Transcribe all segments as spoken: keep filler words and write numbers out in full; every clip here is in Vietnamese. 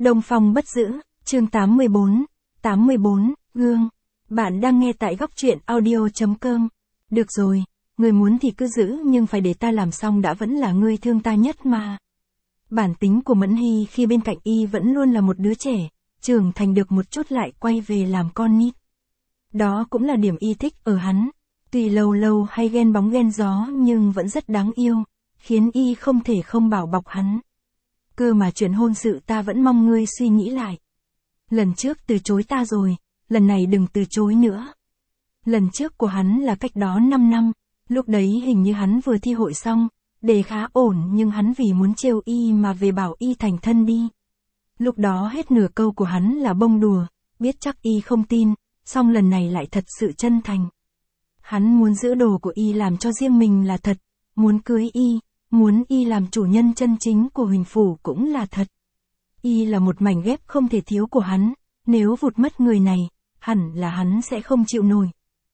Đông Phong bất giữ, chương tám mươi bốn, tám mươi bốn, gương. Bạn đang nghe tại góc truyện audio.com. Được rồi, người muốn thì cứ giữ nhưng phải để ta làm xong đã, vẫn là ngươi thương ta nhất mà. Bản tính của Mẫn Hy khi bên cạnh y vẫn luôn là một đứa trẻ, trưởng thành được một chút lại quay về làm con nít. Đó cũng là điểm y thích ở hắn, tuy lâu lâu hay ghen bóng ghen gió nhưng vẫn rất đáng yêu, khiến y không thể không bảo bọc hắn. Cơ mà chuyện hôn sự ta vẫn mong ngươi suy nghĩ lại. Lần trước từ chối ta rồi, lần này đừng từ chối nữa. Lần trước của hắn là cách đó năm năm, lúc đấy hình như hắn vừa thi hội xong, đề khá ổn nhưng hắn vì muốn trêu y mà về bảo y thành thân đi. Lúc đó hết nửa câu của hắn là bông đùa, biết chắc y không tin, song lần này lại thật sự chân thành. Hắn muốn giữ đồ của y làm cho riêng mình là thật, muốn cưới y, muốn y làm chủ nhân chân chính của Huỳnh Phủ cũng là thật. Y là một mảnh ghép không thể thiếu của hắn, nếu vụt mất người này, hẳn là hắn sẽ không chịu nổi.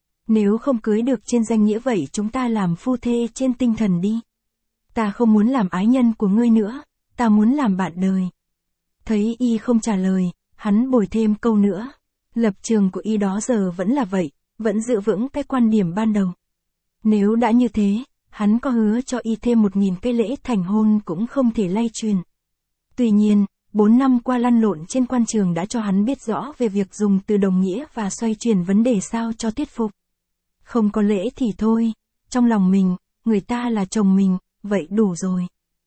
Nếu không cưới được trên danh nghĩa vậy chúng ta làm phu thê trên tinh thần đi. Ta không muốn làm ái nhân của ngươi nữa, ta muốn làm bạn đời. Thấy y không trả lời, hắn bồi thêm câu nữa. Lập trường của y đó giờ vẫn là vậy, vẫn giữ vững cái quan điểm ban đầu. Nếu đã như thế, hắn có hứa cho y thêm một nghìn cái lễ thành hôn cũng không thể lay truyền. Tuy nhiên, bốn năm qua lăn lộn trên quan trường đã cho hắn biết rõ về việc dùng từ đồng nghĩa và xoay chuyển vấn đề sao cho thuyết phục. Không có lễ thì thôi, trong lòng mình, người ta là chồng mình, vậy đủ rồi.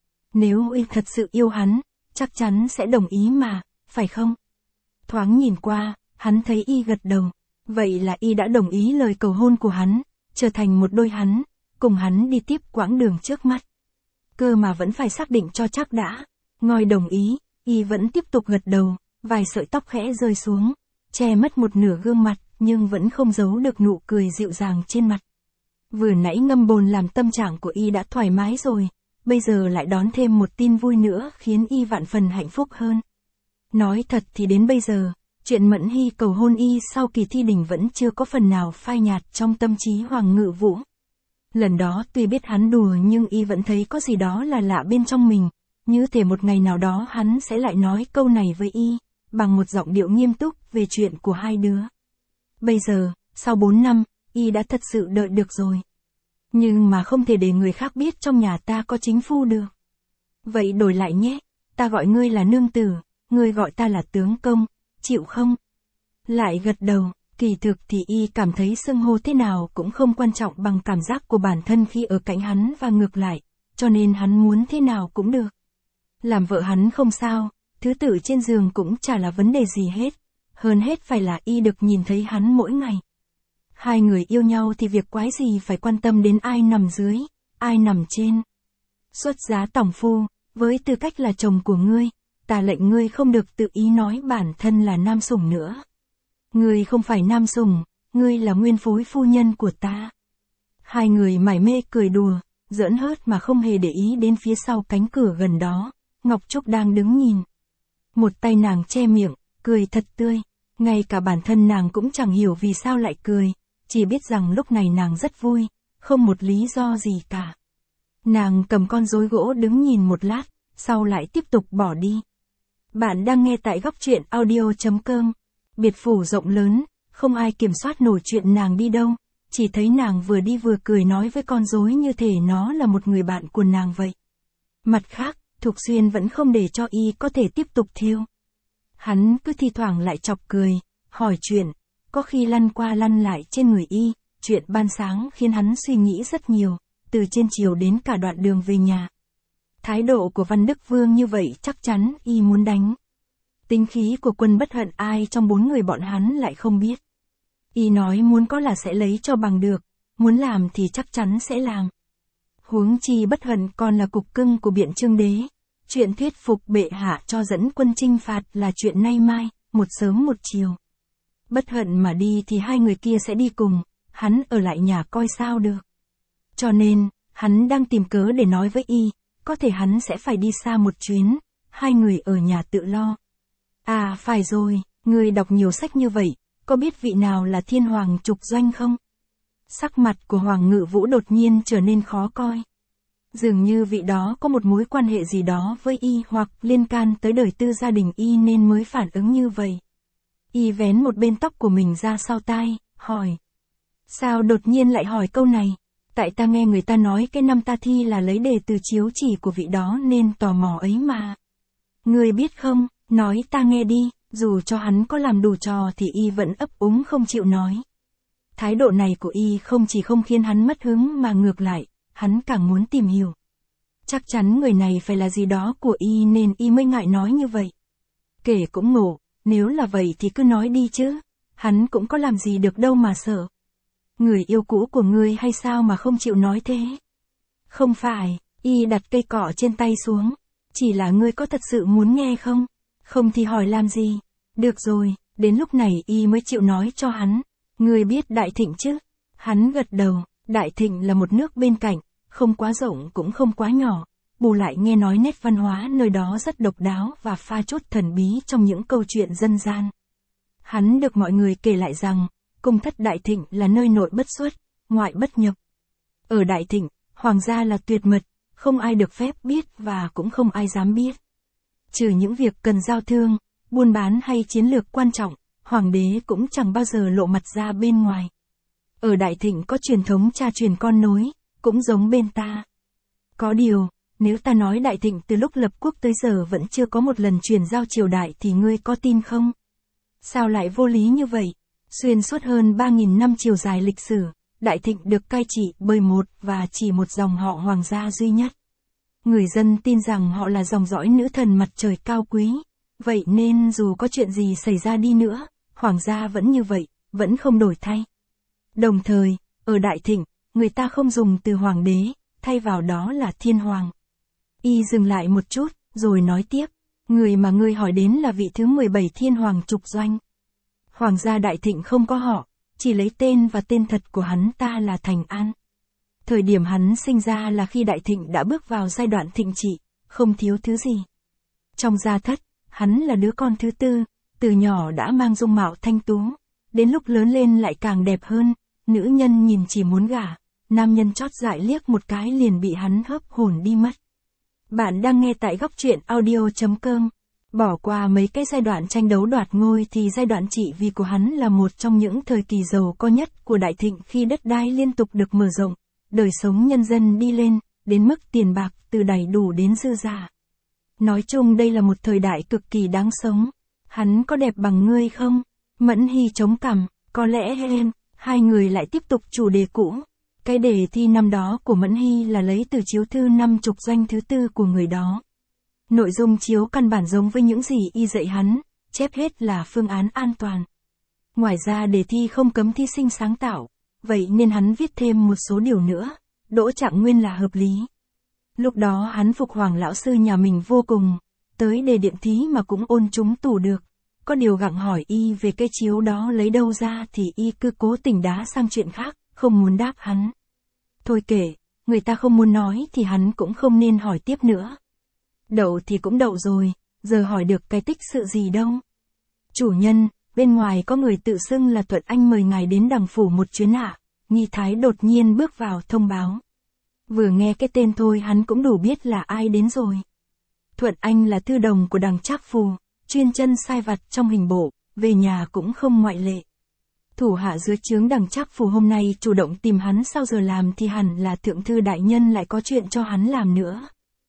Nếu y thật sự yêu hắn, chắc chắn sẽ đồng ý mà, phải không? Thoáng nhìn qua, hắn thấy y gật đầu, vậy là y đã đồng ý lời cầu hôn của hắn, trở thành một đôi hắn, cùng hắn đi tiếp quãng đường trước mắt. Cơ mà vẫn phải xác định cho chắc đã. Ngoi đồng ý, y vẫn tiếp tục gật đầu, vài sợi tóc khẽ rơi xuống, che mất một nửa gương mặt, nhưng vẫn không giấu được nụ cười dịu dàng trên mặt. Vừa nãy ngâm bồn làm tâm trạng của y đã thoải mái rồi, bây giờ lại đón thêm một tin vui nữa khiến y vạn phần hạnh phúc hơn. Nói thật thì đến bây giờ, chuyện Mẫn Hy cầu hôn y sau kỳ thi đình vẫn chưa có phần nào phai nhạt trong tâm trí Hoàng Ngự Vũ. Lần đó tuy biết hắn đùa nhưng y vẫn thấy có gì đó là lạ bên trong mình, như thể một ngày nào đó hắn sẽ lại nói câu này với y, bằng một giọng điệu nghiêm túc về chuyện của hai đứa. Bây giờ, sau bốn năm, y đã thật sự đợi được rồi. Nhưng mà không thể để người khác biết trong nhà ta có chính phu được. Vậy đổi lại nhé, ta gọi ngươi là nương tử, ngươi gọi ta là tướng công, chịu không? Lại gật đầu. Kỳ thực thì y cảm thấy xưng hô thế nào cũng không quan trọng bằng cảm giác của bản thân khi ở cạnh hắn và ngược lại, cho nên hắn muốn thế nào cũng được. Làm vợ hắn không sao, thứ tự trên giường cũng chả là vấn đề gì hết, hơn hết phải là y được nhìn thấy hắn mỗi ngày. Hai người yêu nhau thì việc quái gì phải quan tâm đến ai nằm dưới, ai nằm trên. Xuất giá tòng phu, với tư cách là chồng của ngươi, ta lệnh ngươi không được tự ý nói bản thân là nam sủng nữa. Ngươi không phải nam sủng, ngươi là nguyên phối phu nhân của ta. Hai người mải mê cười đùa, giỡn hớt mà không hề để ý đến phía sau cánh cửa gần đó, Ngọc Trúc đang đứng nhìn. Một tay nàng che miệng, cười thật tươi, ngay cả bản thân nàng cũng chẳng hiểu vì sao lại cười, chỉ biết rằng lúc này nàng rất vui, không một lý do gì cả. Nàng cầm con rối gỗ đứng nhìn một lát, sau lại tiếp tục bỏ đi. Bạn đang nghe tại góc truyện audio.com. Biệt phủ rộng lớn, không ai kiểm soát nổi chuyện nàng đi đâu, chỉ thấy nàng vừa đi vừa cười nói với con rối như thể nó là một người bạn của nàng vậy. Mặt khác, Thục Xuyên vẫn không để cho y có thể tiếp tục thêu. Hắn cứ thi thoảng lại chọc cười, hỏi chuyện, có khi lăn qua lăn lại trên người y, chuyện ban sáng khiến hắn suy nghĩ rất nhiều, từ trên chiều đến cả đoạn đường về nhà. Thái độ của Văn Đức Vương như vậy chắc chắn y muốn đánh. Tính khí của Quân Bất Hận ai trong bốn người bọn hắn lại không biết. Y nói muốn có là sẽ lấy cho bằng được, muốn làm thì chắc chắn sẽ làm. Huống chi Bất Hận còn là cục cưng của Biện Chương Đế. Chuyện thuyết phục bệ hạ cho dẫn quân chinh phạt là chuyện nay mai, một sớm một chiều. Bất Hận mà đi thì hai người kia sẽ đi cùng, hắn ở lại nhà coi sao được. Cho nên, hắn đang tìm cớ để nói với y, có thể hắn sẽ phải đi xa một chuyến, hai người ở nhà tự lo. À phải rồi, người đọc nhiều sách như vậy, có biết vị nào là thiên hoàng Trục Doanh không? Sắc mặt của Hoàng Ngự Vũ đột nhiên trở nên khó coi. Dường như vị đó có một mối quan hệ gì đó với y hoặc liên can tới đời tư gia đình y nên mới phản ứng như vậy. Y vén một bên tóc của mình ra sau tai, hỏi. Sao đột nhiên lại hỏi câu này? Tại ta nghe người ta nói cái năm ta thi là lấy đề từ chiếu chỉ của vị đó nên tò mò ấy mà. Ngươi biết không, nói ta nghe đi, dù cho hắn có làm đủ trò thì y vẫn ấp úng không chịu nói. Thái độ này của y không chỉ không khiến hắn mất hứng mà ngược lại, hắn càng muốn tìm hiểu. Chắc chắn người này phải là gì đó của y nên y mới ngại nói như vậy. Kể cũng ngộ, nếu là vậy thì cứ nói đi chứ, hắn cũng có làm gì được đâu mà sợ. Người yêu cũ của ngươi hay sao mà không chịu nói thế? Không phải, y đặt cây cọ trên tay xuống. Chỉ là ngươi có thật sự muốn nghe không? Không thì hỏi làm gì? Được rồi, đến lúc này y mới chịu nói cho hắn. Ngươi biết Đại Thịnh chứ? Hắn gật đầu, Đại Thịnh là một nước bên cạnh, không quá rộng cũng không quá nhỏ. Bù lại nghe nói nét văn hóa nơi đó rất độc đáo và pha chút thần bí trong những câu chuyện dân gian. Hắn được mọi người kể lại rằng, cung thất Đại Thịnh là nơi nội bất xuất, ngoại bất nhập. Ở Đại Thịnh, hoàng gia là tuyệt mật, không ai được phép biết và cũng không ai dám biết. Trừ những việc cần giao thương, buôn bán hay chiến lược quan trọng, hoàng đế cũng chẳng bao giờ lộ mặt ra bên ngoài. Ở Đại Thịnh có truyền thống cha truyền con nối, cũng giống bên ta. Có điều, nếu ta nói Đại Thịnh từ lúc lập quốc tới giờ vẫn chưa có một lần truyền giao triều đại thì ngươi có tin không? Sao lại vô lý như vậy? Xuyên suốt hơn ba nghìn năm chiều dài lịch sử, Đại Thịnh được cai trị bởi một và chỉ một dòng họ hoàng gia duy nhất. Người dân tin rằng họ là dòng dõi nữ thần mặt trời cao quý. Vậy nên dù có chuyện gì xảy ra đi nữa, hoàng gia vẫn như vậy, vẫn không đổi thay. Đồng thời, ở Đại Thịnh, người ta không dùng từ hoàng đế, thay vào đó là thiên hoàng. Y dừng lại một chút, rồi nói tiếp, người mà ngươi hỏi đến là vị thứ mười bảy thiên hoàng trục doanh. Hoàng gia Đại Thịnh không có họ, chỉ lấy tên và tên thật của hắn ta là Thành An. Thời điểm hắn sinh ra là khi Đại Thịnh đã bước vào giai đoạn thịnh trị, không thiếu thứ gì. Trong gia thất, hắn là đứa con thứ tư, từ nhỏ đã mang dung mạo thanh tú, đến lúc lớn lên lại càng đẹp hơn, nữ nhân nhìn chỉ muốn gả, nam nhân chót dại liếc một cái liền bị hắn hớp hồn đi mất. Bạn đang nghe tại góc truyện audio chấm com. Bỏ qua mấy cái giai đoạn tranh đấu đoạt ngôi thì giai đoạn trị vì của hắn là một trong những thời kỳ giàu có nhất của Đại Thịnh khi đất đai liên tục được mở rộng, đời sống nhân dân đi lên, đến mức tiền bạc từ đầy đủ đến dư giả. Nói chung đây là một thời đại cực kỳ đáng sống. Hắn có đẹp bằng ngươi không? Mẫn Hy chống cằm, có lẽ em, hai người lại tiếp tục chủ đề cũ. Cái đề thi năm đó của Mẫn Hy là lấy từ chiếu thư năm trục doanh thứ tư của người đó. Nội dung chiếu căn bản giống với những gì y dạy hắn, chép hết là phương án an toàn. Ngoài ra đề thi không cấm thí sinh sáng tạo, vậy nên hắn viết thêm một số điều nữa, đỗ trạng nguyên là hợp lý. Lúc đó hắn phục hoàng lão sư nhà mình vô cùng, tới đề điểm thí mà cũng ôn trúng tủ được. Có điều gặng hỏi y về cái chiếu đó lấy đâu ra thì y cứ cố tình đá sang chuyện khác, không muốn đáp hắn. Thôi kể, người ta không muốn nói thì hắn cũng không nên hỏi tiếp nữa. Đậu thì cũng đậu rồi, giờ hỏi được cái tích sự gì đâu. Chủ nhân, bên ngoài có người tự xưng là Thuận Anh mời ngài đến đằng phủ một chuyến ạ. Nghi Thái đột nhiên bước vào thông báo. Vừa nghe cái tên thôi hắn cũng đủ biết là ai đến rồi. Thuận Anh là thư đồng của đằng Trác Phù, chuyên chân sai vặt trong hình bộ, về nhà cũng không ngoại lệ. Thủ hạ dưới trướng đằng Trác Phù hôm nay chủ động tìm hắn sau giờ làm thì hẳn là thượng thư đại nhân lại có chuyện cho hắn làm nữa.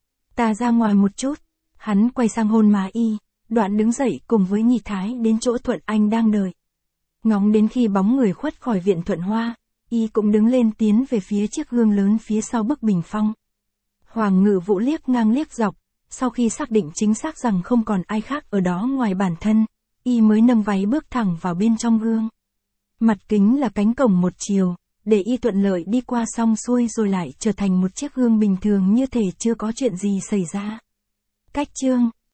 Ta ra ngoài một chút, hắn quay sang hôn má y, đoạn đứng dậy cùng với Nhi Thái đến chỗ Thuận Anh đang đợi. Ngóng đến khi bóng người khuất khỏi viện Thuận Hoa, y cũng đứng lên tiến về phía chiếc gương lớn phía sau bức bình phong. Hoàng Ngự Vũ liếc ngang liếc dọc, sau khi xác định chính xác rằng không còn ai khác ở đó ngoài bản thân, y mới nâng váy bước thẳng vào bên trong gương. Mặt kính là cánh cổng một chiều, để y thuận lợi đi qua xong xuôi rồi lại trở thành một chiếc gương bình thường như thể chưa có chuyện gì xảy ra. Cách chương